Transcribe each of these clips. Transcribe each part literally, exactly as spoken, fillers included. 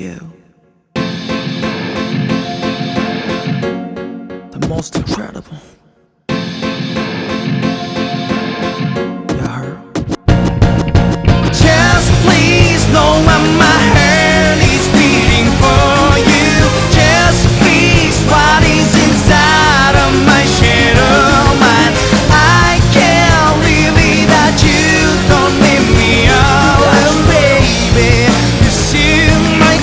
you. The most incredible. You heard? Just please know when my heart is beating for you. Just please, what is inside of my shadow mind? I can't live without you. Don't leave me alone, baby. You see my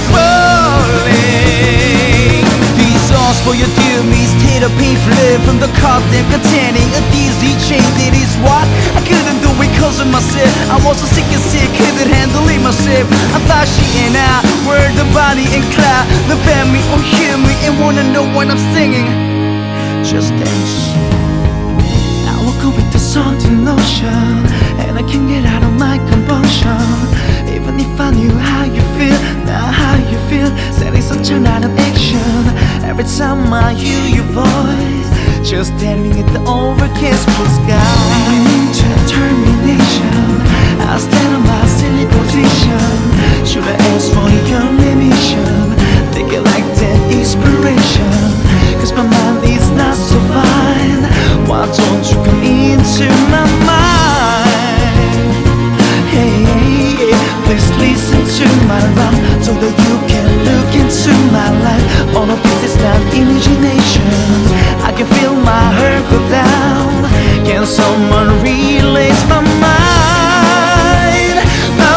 calling. These songs for you do me state of painful live from the content containing a dizzy chain. That is what I couldn't do because of myself. I was so sick and sick, couldn't handle it myself. I thought she and I were the Bonnie and Clyde, the family or hear me and wanna know what I'm singing. Just dance. I woke up with the something notion, and I can't get out of my compunction. Even if I knew how you feel, now how you feel, setting such an out of action. Every time I hear your voice, just staring at the overcast blue sky, leaning into determination, I stand on my silly position. Should I ask for your permission? Thinking like that inspiration, cause my mind is not so fine. Why don't you come into my mind? Hey, hey, hey, please listen to my rhyme, so that you can look into my life. All of this is not imagination. I can feel my heart go down. Can someone release my mind? My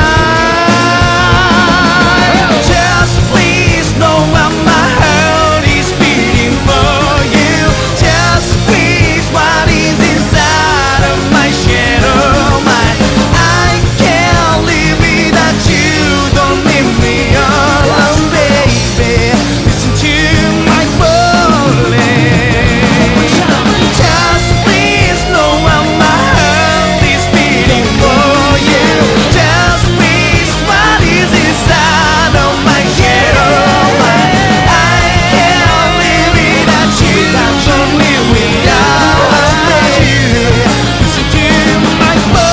mind. Just please know when my heart is beating for you. Just please, what is inside of my shadow mind? I can't live without you. Don't leave me alone, baby. Listen to my calling. Just please know when my heart is beating for you. Just please, what is inside of my shadow mind? I can't live without you. Don't live without you. Listen to my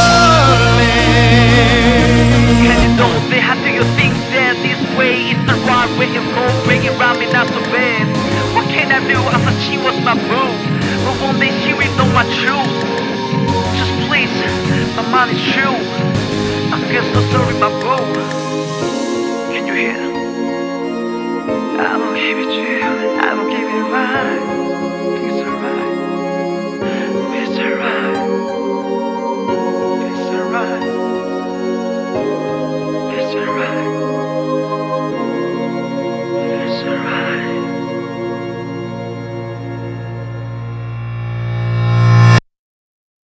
calling. Can you don't say, how do you think that this way is the right way? You go bringing around me not so bad. What can I do? I thought she was my boo, but one day she will know I choose. Just please, my mind is true. I feel so sorry, my